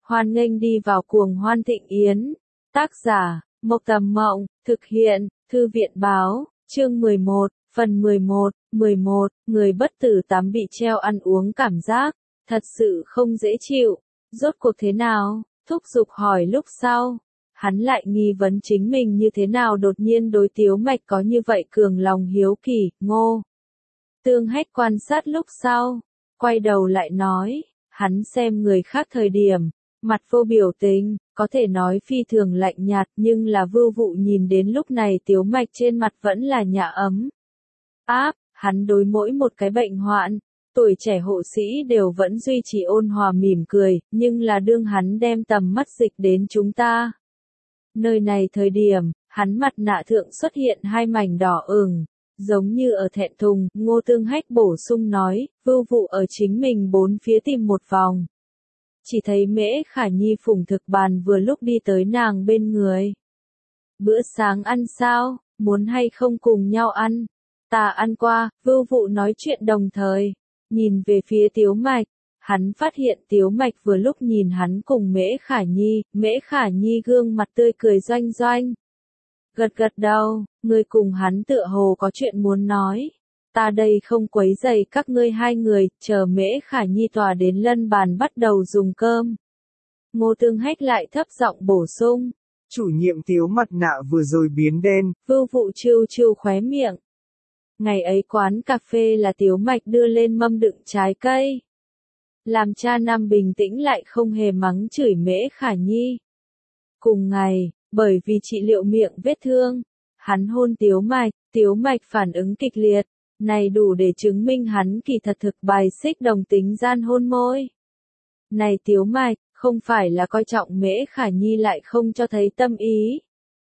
Hoan nghênh đi vào cuồng hoan thịnh yến. Tác giả, Mộc Tầm Mộng, thực hiện, Thư viện Báo, chương 11, phần 11, người bất tử tắm bị treo ăn uống cảm giác, thật sự không dễ chịu, rốt cuộc thế nào, thúc giục hỏi lúc sau. Hắn lại nghi vấn chính mình như thế nào đột nhiên đối Tiếu Mạch có như vậy cường lòng hiếu kỳ, Ngô Tương Hách quan sát lúc sau, quay đầu lại nói, hắn xem người khác thời điểm, mặt vô biểu tình, có thể nói phi thường lạnh nhạt nhưng là Vưu Vụ nhìn đến lúc này Tiếu Mạch trên mặt vẫn là nhã ấm. Hắn đối mỗi một cái bệnh hoạn, tuổi trẻ hộ sĩ đều vẫn duy trì ôn hòa mỉm cười, nhưng là đương hắn đem tầm mắt dịch đến chúng ta. Nơi này thời điểm, hắn mặt nạ thượng xuất hiện hai mảnh đỏ ửng, giống như ở thẹn thùng, Ngô Tương Hách bổ sung nói, Vưu Vụ ở chính mình bốn phía tìm một vòng. Chỉ thấy Mễ Khả Nhi phủng thực bàn vừa lúc đi tới nàng bên người. Bữa sáng ăn sao, muốn hay không cùng nhau ăn? Ta ăn qua, Vưu Vụ nói chuyện đồng thời, nhìn về phía Tiếu Mạch. Hắn phát hiện Tiếu Mạch vừa lúc nhìn hắn cùng Mễ Khả Nhi gương mặt tươi cười doanh doanh. Gật gật đầu, người cùng hắn tựa hồ có chuyện muốn nói. Ta đây không quấy rầy các ngươi hai người, chờ Mễ Khả Nhi tòa đến lân bàn bắt đầu dùng cơm. Ngô Tương Hách lại thấp giọng bổ sung. Chủ nhiệm Tiếu mặt nạ vừa rồi biến đen. Vưu Vụ trêu trêu khóe miệng. Ngày ấy quán cà phê là Tiếu Mạch đưa lên mâm đựng trái cây. Làm cha Nam bình tĩnh lại không hề mắng chửi Mễ Khả Nhi. Cùng ngày, bởi vì trị liệu miệng vết thương, hắn hôn Tiếu Mạch phản ứng kịch liệt, này đủ để chứng minh hắn kỳ thật thực bài xích đồng tính gian hôn môi. Này Tiếu Mạch, không phải là coi trọng Mễ Khả Nhi lại không cho thấy tâm ý.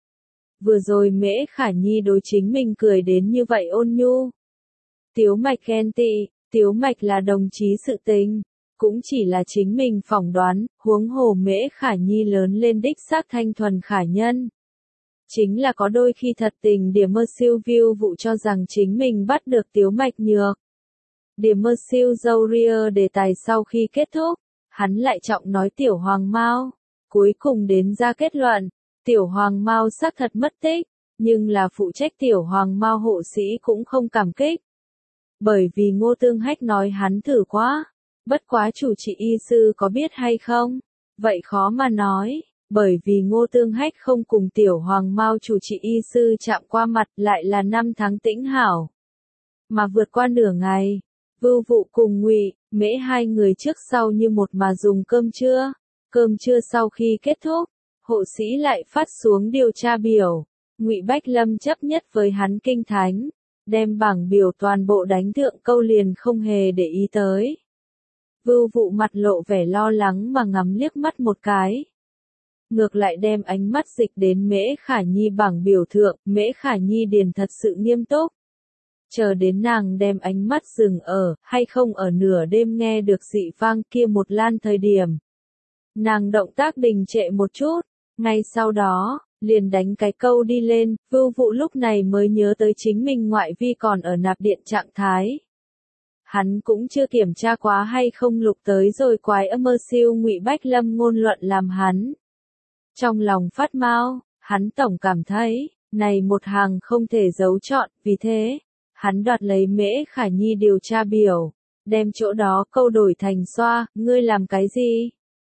Vừa rồi Mễ Khả Nhi đối chính mình cười đến như vậy ôn nhu. Tiếu Mạch ghen tị, Tiếu Mạch là đồng chí sự tình. Cũng chỉ là chính mình phỏng đoán, huống hồ Mễ Khả Nhi lớn lên đích xác thanh thuần khả nhân. Chính là có đôi khi thật tình điểm mơ siêu View Vụ cho rằng chính mình bắt được Tiếu Mạch nhược. Điểm mơ siêu dâu ria đề tài sau khi kết thúc, hắn lại trọng nói Tiểu Hoàng Mao. Cuối cùng đến ra kết luận, Tiểu Hoàng Mao xác thật mất tích, nhưng là phụ trách Tiểu Hoàng Mao hộ sĩ cũng không cảm kích. Bởi vì Ngô Tương Hách nói hắn thử quá. Bất quá chủ trị y sư có biết hay không? Vậy khó mà nói, bởi vì Ngô Tương Hách không cùng Tiểu Hoàng Mao chủ trị y sư chạm qua mặt lại là 5 tháng tĩnh hảo. Mà vượt qua nửa ngày, Vưu Vụ cùng Mễ hai người trước sau như một mà dùng cơm trưa. Cơm trưa sau khi kết thúc, hộ sĩ lại phát xuống điều tra biểu. Ngụy Bách Lâm chấp nhất với hắn kinh thánh, đem bảng biểu toàn bộ đánh thượng câu liền không hề để ý tới. Vưu Vụ mặt lộ vẻ lo lắng mà ngắm liếc mắt một cái. Ngược lại đem ánh mắt dịch đến Mễ Khả Nhi bảng biểu thượng, Mễ Khả Nhi điền thật sự nghiêm túc. Chờ đến nàng đem ánh mắt dừng ở, hay không ở nửa đêm nghe được dị vang kia một lan thời điểm. Nàng động tác đình trệ một chút, ngay sau đó, liền đánh cái câu đi lên, Vưu Vụ lúc này mới nhớ tới chính mình ngoại vi còn ở nạp điện trạng thái. Hắn cũng chưa kiểm tra quá hay không lục tới rồi quái âm mơ siêu Ngụy Bách Lâm ngôn luận làm hắn. Trong lòng phát mau, hắn tổng cảm thấy, này một hàng không thể giấu trọn, vì thế, hắn đoạt lấy Mễ Khả Nhi điều tra biểu, đem chỗ đó câu đổi thành xoa, ngươi làm cái gì?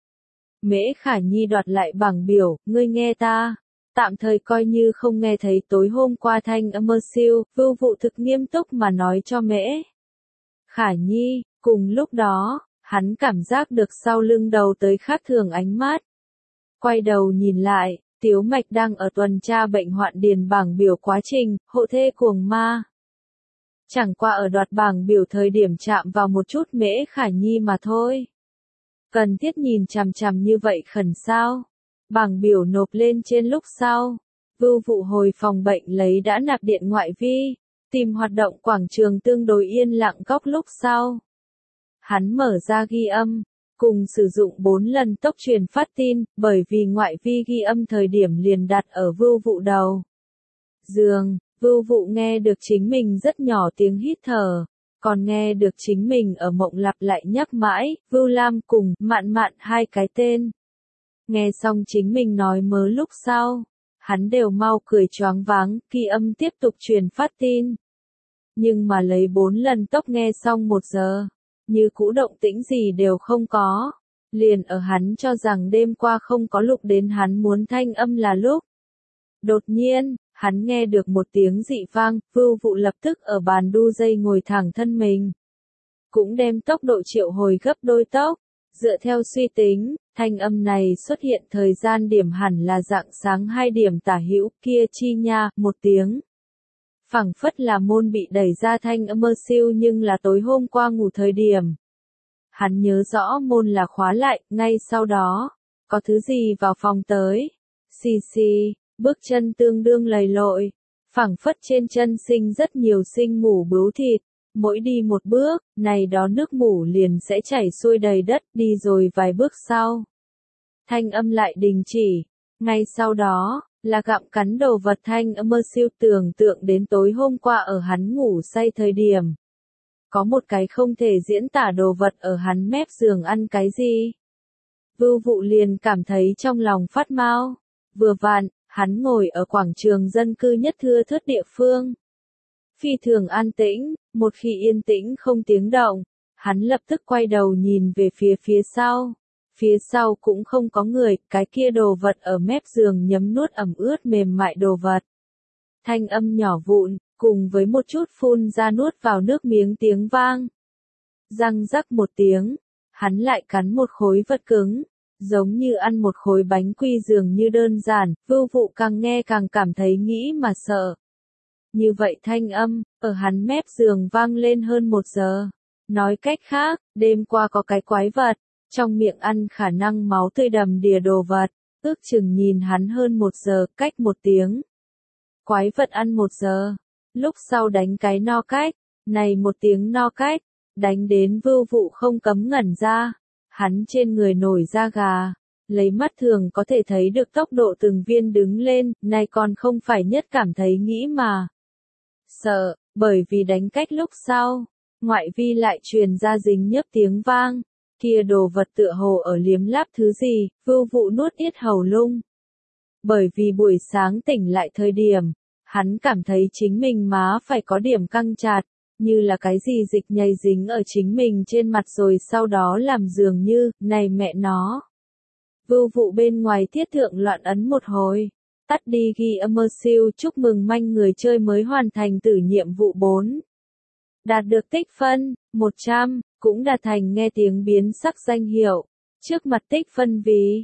Mễ Khả Nhi đoạt lại bảng biểu, ngươi nghe ta. Tạm thời coi như không nghe thấy tối hôm qua thanh âm mơ siêu, Vưu Vụ thực nghiêm túc mà nói cho Mễ Khả Nhi, cùng lúc đó, hắn cảm giác được sau lưng đầu tới khác thường ánh mắt. Quay đầu nhìn lại, Tiếu Mạch đang ở tuần tra bệnh hoạn điền bảng biểu quá trình, hộ thê cuồng ma. Chẳng qua ở đoạt bảng biểu thời điểm chạm vào một chút Mễ Khả Nhi mà thôi. Cần thiết nhìn chằm chằm như vậy khẩn sao? Bảng biểu nộp lên trên lúc sau. Vưu Vụ hồi phòng bệnh lấy đã nạp điện ngoại vi. Tìm hoạt động quảng trường tương đối yên lặng góc lúc sau. Hắn mở ra ghi âm, cùng sử dụng 4 lần tốc truyền phát tin, bởi vì ngoại vi ghi âm thời điểm liền đặt ở Vưu Vụ đầu giường, Vưu Vụ nghe được chính mình rất nhỏ tiếng hít thở, còn nghe được chính mình ở mộng lặp lại nhắc mãi, Vưu Lam cùng Mạn Mạn hai cái tên. Nghe xong chính mình nói mớ lúc sau, hắn đều mau cười choáng váng, ghi âm tiếp tục truyền phát tin. Nhưng mà lấy 4 lần tốc nghe xong 1 giờ, như cũ động tĩnh gì đều không có. Liền ở hắn cho rằng đêm qua không có lục đến hắn muốn thanh âm là lúc. Đột nhiên, hắn nghe được một tiếng dị vang, Vưu Vụ lập tức ở bàn đu dây ngồi thẳng thân mình. Cũng đem tốc độ triệu hồi gấp đôi tốc. Dựa theo suy tính, thanh âm này xuất hiện thời gian điểm hẳn là rạng sáng 2 điểm tả hữu, kia chi nha, 1 tiếng. Phảng phất là môn bị đẩy ra thanh âm mơ siêu nhưng là tối hôm qua ngủ thời điểm. Hắn nhớ rõ môn là khóa lại, ngay sau đó, có thứ gì vào phòng tới. Xì xì, bước chân tương đương lầy lội, phảng phất trên chân sinh rất nhiều sinh mủ bướu thịt. Mỗi đi một bước, này đó nước mủ liền sẽ chảy xuôi đầy đất, đi rồi vài bước sau. Thanh âm lại đình chỉ, ngay sau đó, là gặm cắn đồ vật thanh âm mơ siêu tưởng tượng đến tối hôm qua ở hắn ngủ say thời điểm. Có một cái không thể diễn tả đồ vật ở hắn mép giường ăn cái gì. Vưu Vụ liền cảm thấy trong lòng phát mau. Vừa vặn, hắn ngồi ở quảng trường dân cư nhất thưa thớt địa phương. Phi thường an tĩnh, một khi yên tĩnh không tiếng động, hắn lập tức quay đầu nhìn về phía sau. Phía sau cũng không có người, cái kia đồ vật ở mép giường nhấm nuốt ẩm ướt mềm mại đồ vật. Thanh âm nhỏ vụn, cùng với một chút phun ra nuốt vào nước miếng tiếng vang. Răng rắc một tiếng, hắn lại cắn một khối vật cứng, giống như ăn một khối bánh quy dường như đơn giản, Vưu Vụ càng nghe càng cảm thấy nghĩ mà sợ. Như vậy thanh âm, ở hắn mép giường vang lên hơn 1 giờ. Nói cách khác, đêm qua có cái quái vật, trong miệng ăn khả năng máu tươi đầm đìa đồ vật, ước chừng nhìn hắn hơn 1 giờ, cách 1 tiếng. Quái vật ăn 1 giờ, lúc sau đánh cái no cách, này 1 tiếng no cách, đánh đến Vưu Vụ không cấm ngẩn ra, hắn trên người nổi da gà, lấy mắt thường có thể thấy được tốc độ từng viên đứng lên, này còn không phải nhất cảm thấy nghĩ mà. Sợ, bởi vì đánh cách lúc sau, ngoại vi lại truyền ra dính nhấp tiếng vang, kia đồ vật tựa hồ ở liếm láp thứ gì, Vưu Vụ nuốt yết hầu lung. Bởi vì buổi sáng tỉnh lại thời điểm, hắn cảm thấy chính mình má phải có điểm căng chặt, như là cái gì dịch nhầy dính ở chính mình trên mặt rồi sau đó làm dường như, này mẹ nó. Vưu Vụ bên ngoài thiết thượng loạn ấn một hồi. Tắt đi ghi âm mơ siêu chúc mừng manh người chơi mới hoàn thành tử nhiệm vụ 4. Đạt được tích phân, 100, cũng đạt thành nghe tiếng biến sắc danh hiệu. Trước mặt tích phân vì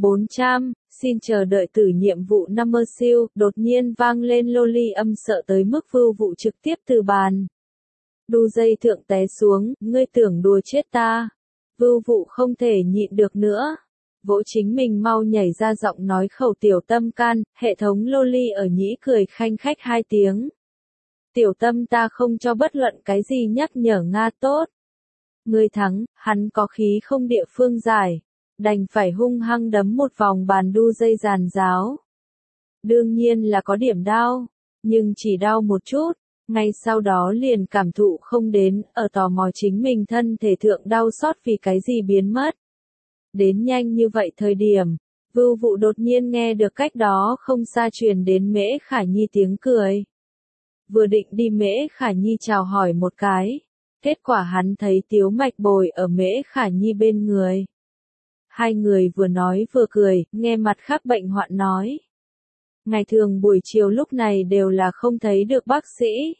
400, xin chờ đợi tử nhiệm vụ 5 mơ siêu, đột nhiên vang lên loli âm sợ tới mức Vưu Vụ trực tiếp từ bàn. Đu dây thượng té xuống, ngươi tưởng đùa chết ta. Vưu Vụ không thể nhịn được nữa. Vỗ chính mình mau nhảy ra giọng nói khẩu tiểu tâm can, hệ thống loli ở nhĩ cười khanh khách 2 tiếng. Tiểu tâm ta không cho bất luận cái gì nhắc nhở Nga tốt. Ngươi thắng, hắn có khí không địa phương giải, đành phải hung hăng đấm một vòng bàn đu dây giàn giáo. Đương nhiên là có điểm đau, nhưng chỉ đau một chút, ngay sau đó liền cảm thụ không đến, ở tò mò chính mình thân thể thượng đau xót vì cái gì biến mất. Đến nhanh như vậy thời điểm, Vưu Vụ đột nhiên nghe được cách đó không xa truyền đến Mễ Khả Nhi tiếng cười. Vừa định đi Mễ Khả Nhi chào hỏi một cái, kết quả hắn thấy Tiếu Mạch bồi ở Mễ Khả Nhi bên người. Hai người vừa nói vừa cười, nghe mặt khác bệnh hoạn nói. Ngày thường buổi chiều lúc này đều là không thấy được bác sĩ.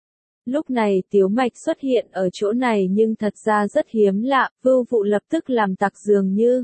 Lúc này Tiếu Mạch xuất hiện ở chỗ này nhưng thật ra rất hiếm lạ, Vưu Vụ lập tức làm tặc dường như.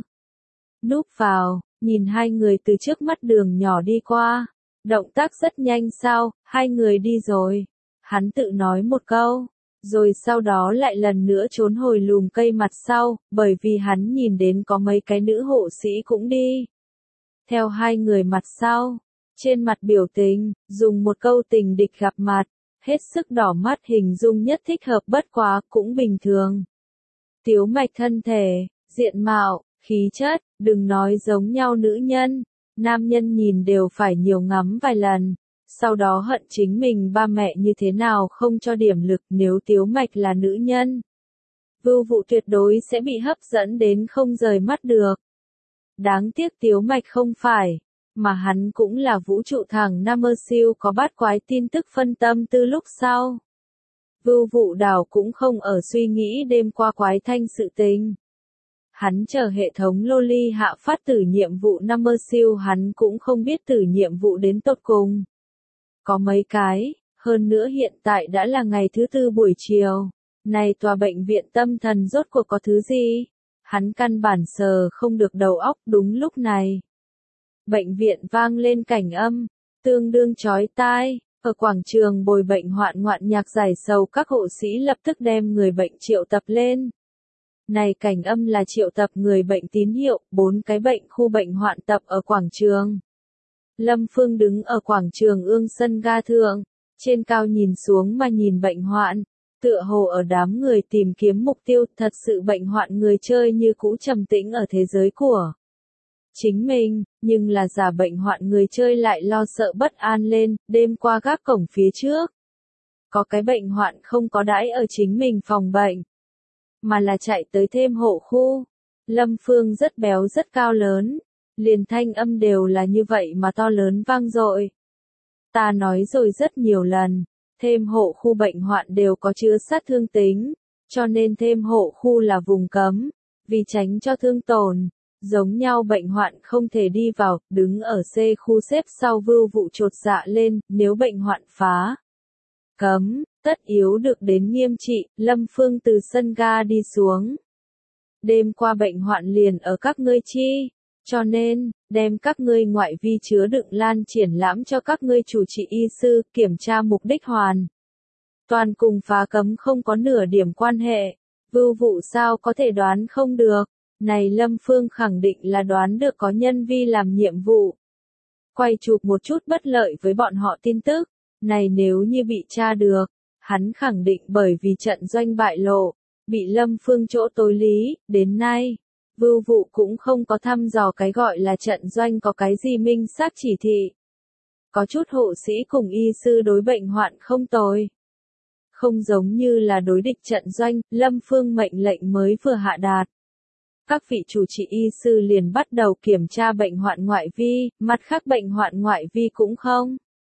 Núp vào, nhìn hai người từ trước mắt đường nhỏ đi qua. Động tác rất nhanh sao, hai người đi rồi. Hắn tự nói một câu, rồi sau đó lại lần nữa trốn hồi lùm cây mặt sau, bởi vì hắn nhìn đến có mấy cái nữ hộ sĩ cũng đi. Theo hai người mặt sau, trên mặt biểu tình, dùng một câu tình địch gặp mặt. Hết sức đỏ mắt hình dung nhất thích hợp bất quá cũng bình thường. Tiếu Mạch thân thể, diện mạo, khí chất, đừng nói giống nhau nữ nhân, nam nhân nhìn đều phải nhiều ngắm vài lần, sau đó hận chính mình ba mẹ như thế nào không cho điểm lực nếu Tiếu Mạch là nữ nhân. Vưu Vụ tuyệt đối sẽ bị hấp dẫn đến không rời mắt được. Đáng tiếc Tiếu Mạch không phải, mà hắn cũng là vũ trụ thằng Nam Mơ Siêu có bát quái tin tức phân tâm từ lúc sau. Vưu Vụ Đào cũng không ở suy nghĩ đêm qua quái thanh sự tình. Hắn chờ hệ thống Loli hạ phát tử nhiệm vụ Nam Mơ Siêu, hắn cũng không biết tử nhiệm vụ đến tột cùng. Có mấy cái, hơn nữa hiện tại đã là ngày thứ tư buổi chiều. Này tòa bệnh viện tâm thần rốt cuộc có thứ gì? Hắn căn bản sờ không được đầu óc. Đúng lúc này, bệnh viện vang lên cảnh âm, tương đương chói tai. Ở quảng trường bồi bệnh hoạn ngoạn nhạc giải sầu, các hộ sĩ lập tức đem người bệnh triệu tập lên. Này cảnh âm là triệu tập người bệnh tín hiệu, 4 cái bệnh khu bệnh hoạn tập ở quảng trường. Lâm Phương đứng ở quảng trường ương sân ga thượng, trên cao nhìn xuống mà nhìn bệnh hoạn, tựa hồ ở đám người tìm kiếm mục tiêu. Thật sự bệnh hoạn người chơi như cũ trầm tĩnh ở thế giới của chính mình, nhưng là giả bệnh hoạn người chơi lại lo sợ bất an lên. Đêm qua gác cổng phía trước, có cái bệnh hoạn không có đãi ở chính mình phòng bệnh, mà là chạy tới thêm hộ khu. Lâm Phương rất béo rất cao lớn, liền thanh âm đều là như vậy mà to lớn vang dội. Ta nói rồi rất nhiều lần, thêm hộ khu bệnh hoạn đều có chứa sát thương tính, cho nên thêm hộ khu là vùng cấm, vì tránh cho thương tổn. Giống nhau bệnh hoạn không thể đi vào. Đứng ở C khu xếp sau Vưu Vụ chột dạ lên, nếu bệnh hoạn phá cấm, tất yếu được đến nghiêm trị. Lâm Phương từ sân ga đi xuống. Đêm qua bệnh hoạn liền ở các ngươi chi, cho nên, đem các ngươi ngoại vi chứa đựng lan triển lãm cho các ngươi chủ trị y sư, kiểm tra mục đích hoàn toàn cùng phá cấm không có nửa điểm quan hệ. Vưu Vụ sao có thể đoán không được? Này Lâm Phương khẳng định là đoán được có nhân vi làm nhiệm vụ quay chụp một chút bất lợi với bọn họ tin tức. Này nếu như bị tra được, hắn khẳng định bởi vì trận doanh bại lộ, bị Lâm Phương chỗ tối lý. Đến nay, Vưu Vụ cũng không có thăm dò cái gọi là trận doanh có cái gì minh xác chỉ thị. Có chút hộ sĩ cùng y sư đối bệnh hoạn không tồi, không giống như là đối địch trận doanh. Lâm Phương mệnh lệnh mới vừa hạ đạt, các vị chủ trị y sư liền bắt đầu kiểm tra bệnh hoạn ngoại vi. Mặt khác bệnh hoạn ngoại vi cũng không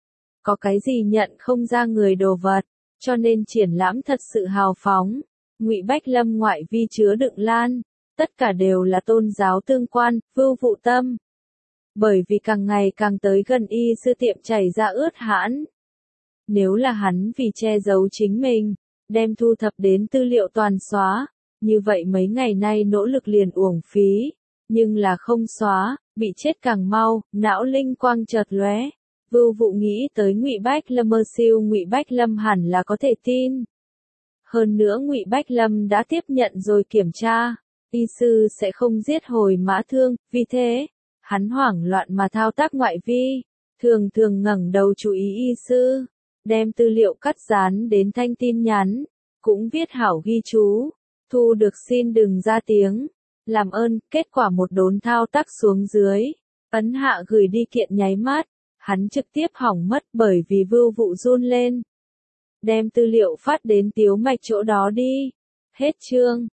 có cái gì nhận không ra người đồ vật, cho nên triển lãm thật sự hào phóng. Ngụy Bách Lâm ngoại vi chứa đựng lan, tất cả đều là tôn giáo tương quan. Vưu Vụ tâm, bởi vì càng ngày càng tới gần y sư tiệm chảy ra ướt hãn. Nếu là hắn vì che giấu chính mình, đem thu thập đến tư liệu toàn xóa, như vậy mấy ngày nay nỗ lực liền uổng phí. Nhưng là không xóa, bị chết càng mau. Não linh quang chợt lóe, Vưu Vụ nghĩ tới Ngụy Bách Lâm mơ siêu. Ngụy Bách Lâm hẳn là có thể tin. Hơn nữa Ngụy Bách Lâm đã tiếp nhận rồi kiểm tra, y sư sẽ không giết hồi mã thương. Vì thế, hắn hoảng loạn mà thao tác ngoại vi, thường thường ngẩng đầu chú ý y sư, đem tư liệu cắt dán đến thanh tin nhắn, cũng viết hảo ghi chú, thu được xin đừng ra tiếng, làm ơn. Kết quả một đốn thao tác xuống dưới, ấn hạ gửi đi kiện nháy mắt, hắn trực tiếp hỏng mất bởi vì Vưu Vụ run lên, đem tư liệu phát đến Tiếu Mạch chỗ đó đi. Hết chương.